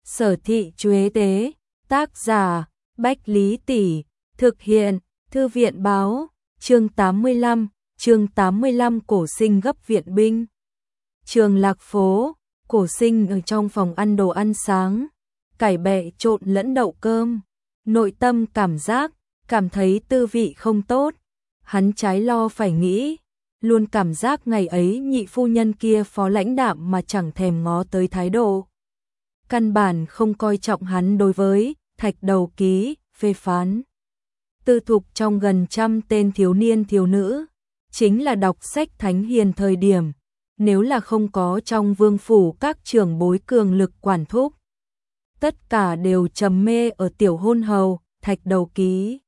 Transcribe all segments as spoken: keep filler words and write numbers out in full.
Sở thị Chuế tế, tác giả, Bách Lý Tỷ, thực hiện, Thư viện báo, chương tám mươi lăm, chương tám mươi lăm Cổ Sinh gấp viện binh. Trường Lạc Phố, Cổ Sinh ở trong phòng ăn đồ ăn sáng, cải bẹ trộn lẫn đậu cơm, nội tâm cảm giác, cảm thấy tư vị không tốt. Hắn trái lo phải nghĩ, luôn cảm giác ngày ấy nhị phu nhân kia phó lãnh đạm mà chẳng thèm ngó tới thái độ. Căn bản không coi trọng hắn đối với Thạch Đầu Ký, phê phán. Tư thục trong gần trăm tên thiếu niên thiếu nữ, chính là đọc sách thánh hiền thời điểm, nếu là không có trong vương phủ các trưởng bối cường lực quản thúc. Tất cả đều trầm mê ở tiểu hôn hầu, Thạch Đầu Ký.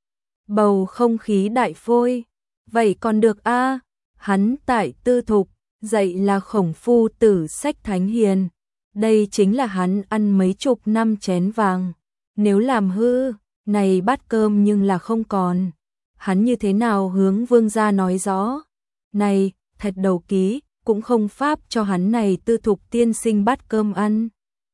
Bầu không khí đại phôi, vậy còn được a à, hắn tại tư thục, dạy là khổng phu tử sách thánh hiền. Đây chính là hắn ăn mấy chục năm chén vàng, nếu làm hư, này bát cơm nhưng là không còn. Hắn như thế nào hướng vương gia nói rõ, này, Thạch Đầu Ký, cũng không pháp cho hắn này tư thục tiên sinh bát cơm ăn.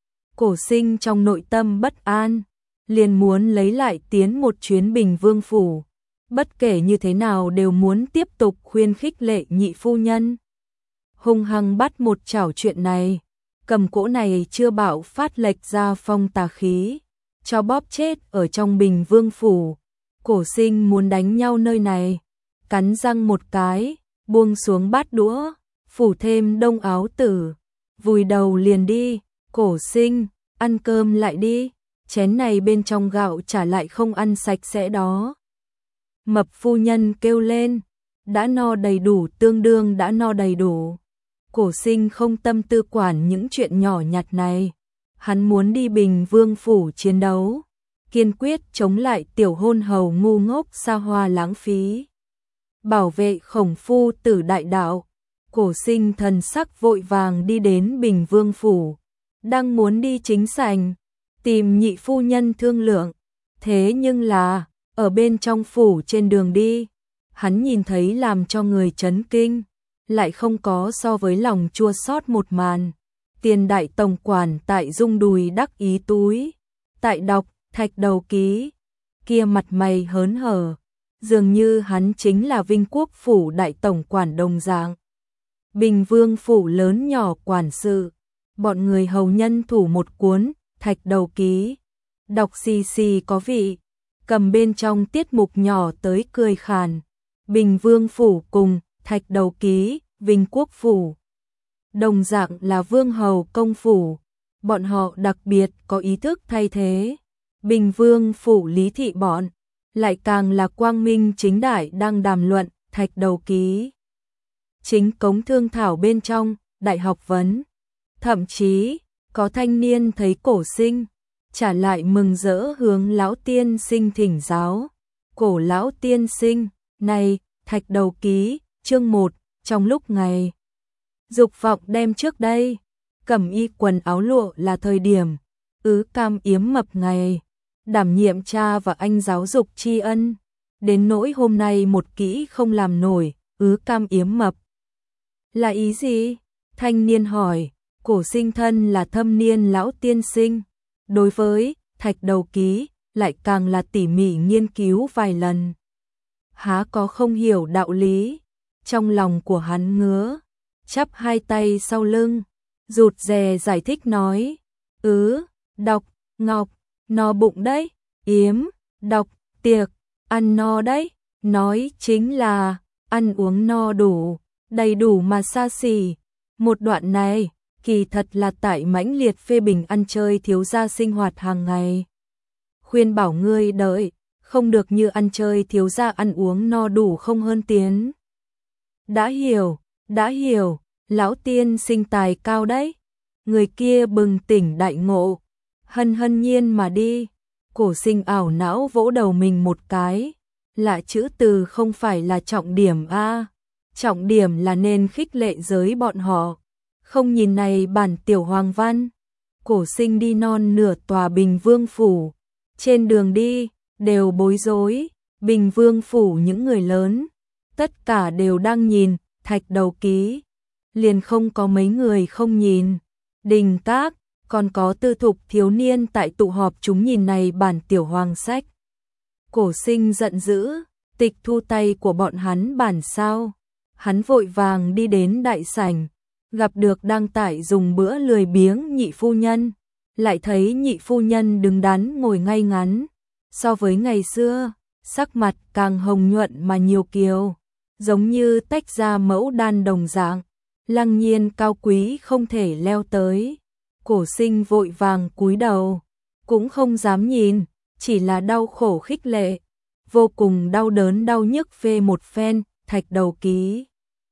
Cổ Sinh trong nội tâm bất an, liền muốn lấy lại tiến một chuyến Bình Vương phủ, bất kể như thế nào đều muốn tiếp tục khuyên khích lệ nhị phu nhân. Hung hăng bắt một chảo chuyện này, cầm cỗ này chưa bạo phát lệch ra phong tà khí, cho bóp chết ở trong Bình Vương phủ. Cổ Sinh muốn đánh nhau nơi này, cắn răng một cái, buông xuống bát đũa, phủ thêm đông áo tử, vùi đầu liền đi. Cổ Sinh, ăn cơm lại đi, chén này bên trong gạo trả lại không ăn sạch sẽ đó. Mập phu nhân kêu lên, đã no đầy đủ, tương đương đã no đầy đủ. Cổ Sinh không tâm tư quản những chuyện nhỏ nhặt này, hắn muốn đi Bình Vương phủ chiến đấu, kiên quyết chống lại tiểu hôn hầu ngu ngốc xa hoa lãng phí, bảo vệ khổng phu tử đại đạo. Cổ Sinh thần sắc vội vàng đi đến Bình Vương phủ, đang muốn đi chính sảnh tìm nhị phu nhân thương lượng, thế nhưng là ở bên trong phủ trên đường đi, hắn nhìn thấy làm cho người chấn kinh, lại không có so với lòng chua xót một màn. Tiền đại tổng quản tại rung đùi đắc ý túi, tại đọc Thạch Đầu Ký, kia mặt mày hớn hở, dường như hắn chính là Vinh Quốc phủ đại tổng quản đồng dạng. Bình Vương phủ lớn nhỏ quản sự, bọn người hầu nhân thủ một cuốn Thạch Đầu Ký, đọc xì xì có vị, cầm bên trong tiết mục nhỏ tới cười khàn. Bình Vương phủ cùng Thạch Đầu Ký, Vinh Quốc phủ đồng dạng là vương hầu công phủ, bọn họ đặc biệt có ý thức thay thế. Bình Vương phủ Lý thị bọn lại càng là quang minh chính đại đang đàm luận Thạch Đầu Ký. Chính cống thương thảo bên trong đại học vấn, thậm chí có thanh niên thấy Cổ Sinh, trả lại mừng rỡ hướng lão tiên sinh thỉnh giáo. Cổ lão tiên sinh, này, Thạch Đầu Ký, chương một, trong lúc ngày dục vọng đem trước đây, cẩm y quần áo lụa là thời điểm, ứ cam yếm mập ngày, đảm nhiệm cha và anh giáo dục tri ân, đến nỗi hôm nay một kỹ không làm nổi, ứ cam yếm mập. Là ý gì? Thanh niên hỏi. Cổ Sinh thân là thâm niên lão tiên sinh, đối với Thạch Đầu Ký lại càng là tỉ mỉ nghiên cứu vài lần. Há có không hiểu đạo lý, trong lòng của hắn ngứa, chắp hai tay sau lưng, rụt rè giải thích nói, ứ, đọc, ngọc, no bụng đấy, yếm, đọc, tiệc, ăn no đấy, nói chính là ăn uống no đủ, đầy đủ mà xa xỉ. Một đoạn này kỳ thật là tại mãnh liệt phê bình ăn chơi thiếu gia sinh hoạt hàng ngày. Khuyên bảo ngươi đợi, không được như ăn chơi thiếu gia ăn uống no đủ không hơn tiến. Đã hiểu, đã hiểu, lão tiên sinh tài cao đấy. Người kia bừng tỉnh đại ngộ, hân hân nhiên mà đi. Cổ Sinh ảo não vỗ đầu mình một cái, lạ chữ từ không phải là trọng điểm a, trọng điểm là nên khích lệ giới bọn họ. Không nhìn này bản tiểu hoàng văn. Cổ Sinh đi non nửa tòa Bình Vương phủ, trên đường đi đều bối rối. Bình Vương phủ những người lớn, tất cả đều đang nhìn Thạch Đầu Ký, liền không có mấy người không nhìn. Đình Các, còn có tư thục thiếu niên tại tụ họp chúng nhìn này bản tiểu hoàng sách. Cổ Sinh giận dữ, tịch thu tay của bọn hắn bản sao. Hắn vội vàng đi đến đại sảnh, gặp được đang tại dùng bữa lười biếng nhị phu nhân, lại thấy nhị phu nhân đứng đắn ngồi ngay ngắn, so với ngày xưa, sắc mặt càng hồng nhuận mà nhiều kiều, giống như tách ra mẫu đan đồng dạng, lăng nhiên cao quý không thể leo tới. Cổ Sinh vội vàng cúi đầu, cũng không dám nhìn, chỉ là đau khổ khích lệ, vô cùng đau đớn đau nhức phê một phen, Thạch Đầu Ký.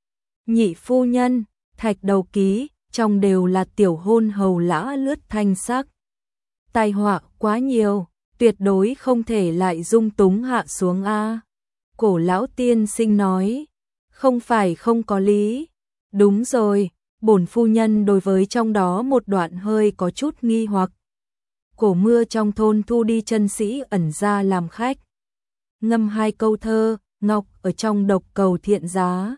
Nhị phu nhân, Thạch Đầu Ký, trong đều là tiểu hôn hầu lã lướt thanh sắc. Tai họa quá nhiều, tuyệt đối không thể lại dung túng hạ xuống a. Cổ lão tiên sinh nói, không phải không có lý. Đúng rồi, bổn phu nhân đối với trong đó một đoạn hơi có chút nghi hoặc. Cổ Mưa trong thôn thu đi chân sĩ ẩn ra làm khách. Ngâm hai câu thơ, ngọc ở trong độc cầu thiện giá.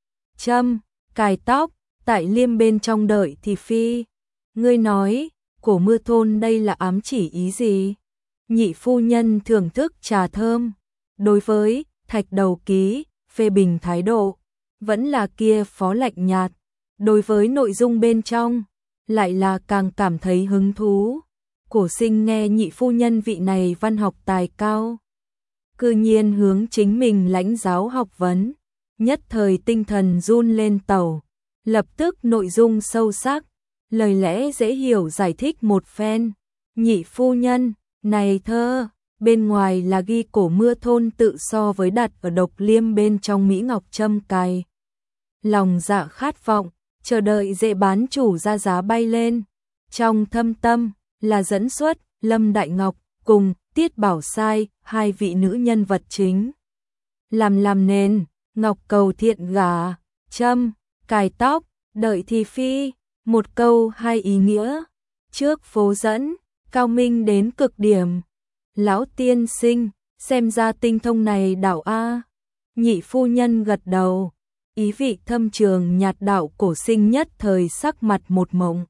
Châm, cài tóc, tại liêm bên trong đợi thì phi. Ngươi nói, Cổ Mưa thôn đây là ám chỉ ý gì? Nhị phu nhân thưởng thức trà thơm. Đối với Thạch Đầu Ký, phê bình thái độ, vẫn là kia phó lạnh nhạt. Đối với nội dung bên trong, lại là càng cảm thấy hứng thú. Cổ Sinh nghe nhị phu nhân vị này văn học tài cao, cư nhiên hướng chính mình lãnh giáo học vấn, nhất thời tinh thần run lên tàu, lập tức nội dung sâu sắc, lời lẽ dễ hiểu giải thích một phen. Nhị phu nhân, này thơ, bên ngoài là ghi Cổ Mưa thôn tự so với đặt ở độc liêm bên trong Mỹ Ngọc châm cài. Lòng dạ khát vọng, chờ đợi dễ bán chủ ra giá bay lên. Trong thâm tâm là dẫn xuất Lâm Đại Ngọc cùng Tiết Bảo Sai, hai vị nữ nhân vật chính. Làm làm nền, Ngọc cầu thiện gả, châm, cài tóc, đợi thì phi, một câu hai ý nghĩa. Trước phố dẫn, cao minh đến cực điểm. Lão tiên sinh, xem ra tinh thông này đạo a. Nhị phu nhân gật đầu, ý vị thâm trường nhạt đạo. Cổ Sinh nhất thời sắc mặt một mộng.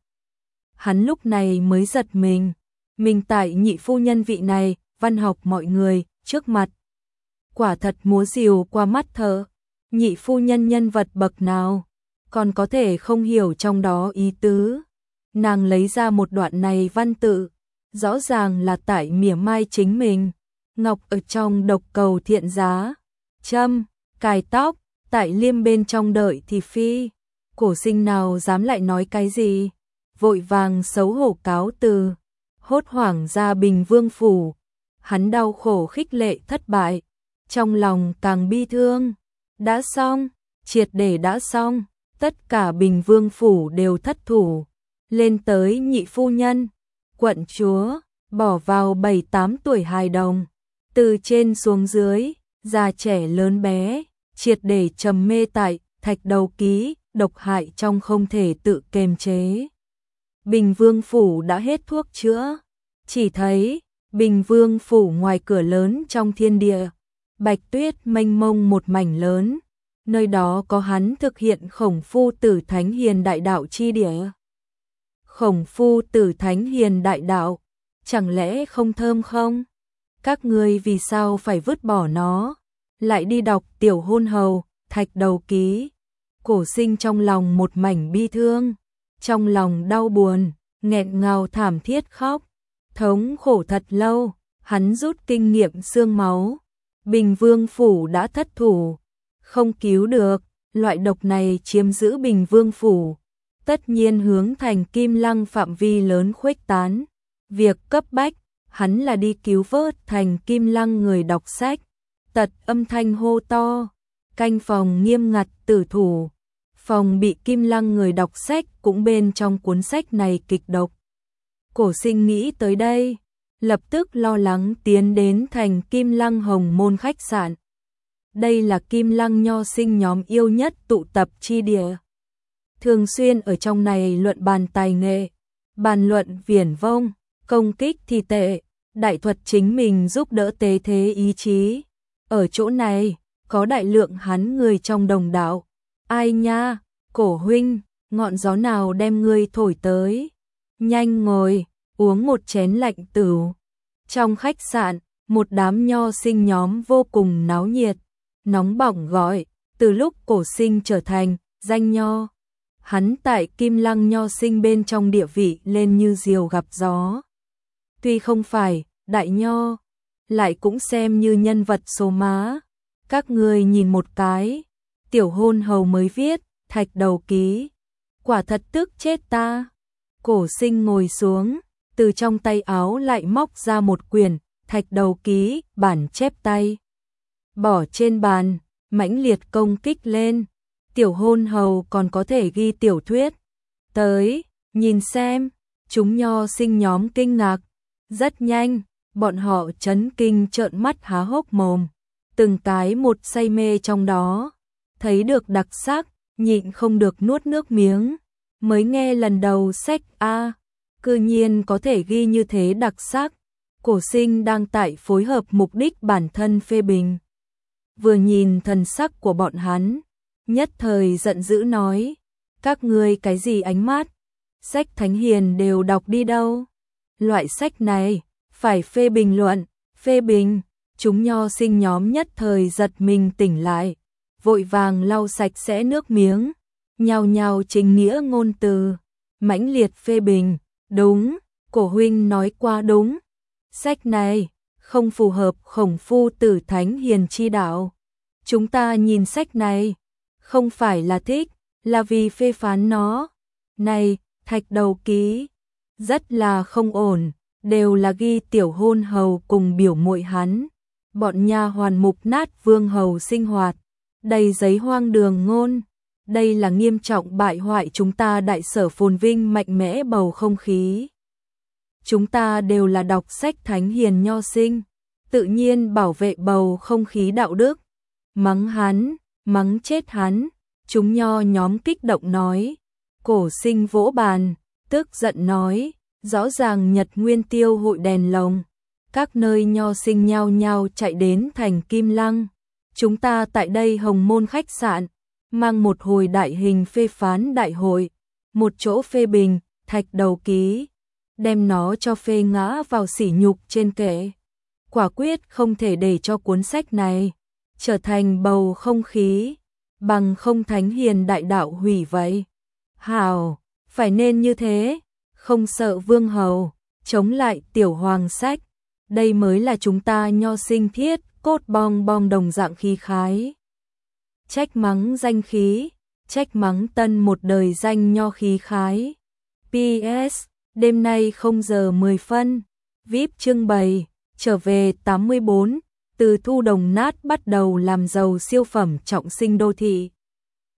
Hắn lúc này mới giật mình, mình tại nhị phu nhân vị này, văn học mọi người, trước mặt. Quả thật múa rìu qua mắt thợ, nhị phu nhân nhân vật bậc nào, còn có thể không hiểu trong đó ý tứ. Nàng lấy ra một đoạn này văn tự, rõ ràng là tại mỉa mai chính mình. Ngọc ở trong độc cầu thiện giá, châm, cài tóc, tại liêm bên trong đợi thì phi. Cổ Sinh nào dám lại nói cái gì, vội vàng xấu hổ cáo từ, hốt hoảng ra Bình Vương phủ. Hắn đau khổ khích lệ thất bại, trong lòng càng bi thương. Đã xong, triệt để đã xong, tất cả Bình Vương phủ đều thất thủ. Lên tới nhị phu nhân, quận chúa, bỏ vào bảy tám tuổi hài đồng, từ trên xuống dưới, già trẻ lớn bé, triệt để trầm mê tại Thạch Đầu Ký, độc hại trong không thể tự kiềm chế. Bình Vương phủ đã hết thuốc chữa, chỉ thấy Bình Vương phủ ngoài cửa lớn trong thiên địa, bạch tuyết mênh mông một mảnh lớn, nơi đó có hắn thực hiện Khổng Phu Tử Thánh Hiền Đại Đạo chi địa. Khổng Phu Tử Thánh Hiền Đại Đạo, chẳng lẽ không thơm không? Các ngươi vì sao phải vứt bỏ nó, lại đi đọc tiểu hôn hầu, Thạch Đầu Ký? Cổ Sinh trong lòng một mảnh bi thương, trong lòng đau buồn, nghẹn ngào thảm thiết khóc, thống khổ thật lâu, hắn rút kinh nghiệm xương máu. Bình Vương phủ đã thất thủ, không cứu được, loại độc này chiếm giữ Bình Vương phủ, tất nhiên hướng thành Kim Lăng phạm vi lớn khuếch tán. Việc cấp bách, hắn là đi cứu vớt thành Kim Lăng người đọc sách. Tật âm thanh hô to, canh phòng nghiêm ngặt tử thủ, phòng bị Kim Lăng người đọc sách cũng bên trong cuốn sách này kịch độc. Cổ Sinh nghĩ tới đây, lập tức lo lắng tiến đến thành Kim Lăng Hồng Môn khách sạn. Đây là Kim Lăng nho sinh nhóm yêu nhất tụ tập chi địa, thường xuyên ở trong này luận bàn tài nghệ, bàn luận viển vông, công kích thì tệ, đại thuật chính mình giúp đỡ tế thế ý chí. Ở chỗ này, có đại lượng hắn người trong đồng đạo. Ai nha, Cổ huynh, ngọn gió nào đem ngươi thổi tới? Nhanh ngồi, uống một chén lạnh tửu. Trong khách sạn, một đám nho sinh nhóm vô cùng náo nhiệt, nóng bỏng gọi, từ lúc Cổ Sinh trở thành danh nho. Hắn tại Kim Lăng nho sinh bên trong địa vị lên như diều gặp gió. Tuy không phải đại nho, lại cũng xem như nhân vật số má. Các người nhìn một cái, tiểu hôn hầu mới viết, thạch đầu ký. Quả thật tức chết ta. Cổ Sinh ngồi xuống, từ trong tay áo lại móc ra một quyển, thạch đầu ký, bản chép tay. Bỏ trên bàn, mãnh liệt công kích lên. Tiểu hôn hầu còn có thể ghi tiểu thuyết. Tới, nhìn xem, chúng nho sinh nhóm kinh ngạc. Rất nhanh, bọn họ chấn kinh trợn mắt há hốc mồm. Từng cái một say mê trong đó. Thấy được đặc sắc, nhịn không được nuốt nước miếng. Mới nghe lần đầu sách A, cư nhiên có thể ghi như thế đặc sắc. Cổ Sinh đang tại phối hợp mục đích bản thân phê bình. Vừa nhìn thần sắc của bọn hắn, nhất thời giận dữ nói, các ngươi cái gì ánh mắt, sách thánh hiền đều đọc đi đâu. Loại sách này, phải phê bình luận, phê bình. Chúng nho sinh nhóm nhất thời giật mình tỉnh lại, vội vàng lau sạch sẽ nước miếng, nhao nhao trình nghĩa ngôn từ, mãnh liệt phê bình. Đúng, Cổ huynh nói qua đúng. Sách này không phù hợp Khổng Phu Tử thánh hiền chi đạo. Chúng ta nhìn sách này, không phải là thích, là vì phê phán nó. Này, thạch đầu ký, rất là không ổn, đều là ghi tiểu hôn hầu cùng biểu muội hắn. Bọn nha hoàn mục nát vương hầu sinh hoạt, đầy giấy hoang đường ngôn. Đây là nghiêm trọng bại hoại chúng ta đại sở phồn vinh mạnh mẽ bầu không khí. Chúng ta đều là đọc sách thánh hiền nho sinh, tự nhiên bảo vệ bầu không khí đạo đức. Mắng hắn, mắng chết hắn, chúng nho nhóm kích động nói. Cổ Sinh vỗ bàn, tức giận nói, rõ ràng Nhật Nguyên Tiêu hội đèn lồng. Các nơi nho sinh nhao nhao chạy đến thành Kim Lăng. Chúng ta tại đây Hồng Môn khách sạn, mang một hồi đại hình phê phán đại hội, một chỗ phê bình, thạch đầu ký, đem nó cho phê ngã vào sỉ nhục trên kệ. Quả quyết không thể để cho cuốn sách này trở thành bầu không khí, bằng không thánh hiền đại đạo hủy vậy. Hào, phải nên như thế, không sợ vương hầu, chống lại tiểu hoàng sách. Đây mới là chúng ta nho sinh thiết, cốt bong bong đồng dạng khí khái. Trách mắng danh khí, trách mắng tân một đời danh nho khí khái. pê ét, đêm nay không giờ mười phân, vi ai pi trưng bày, trở về tám mươi bốn, từ thu đồng nát bắt đầu làm giàu siêu phẩm trọng sinh đô thị.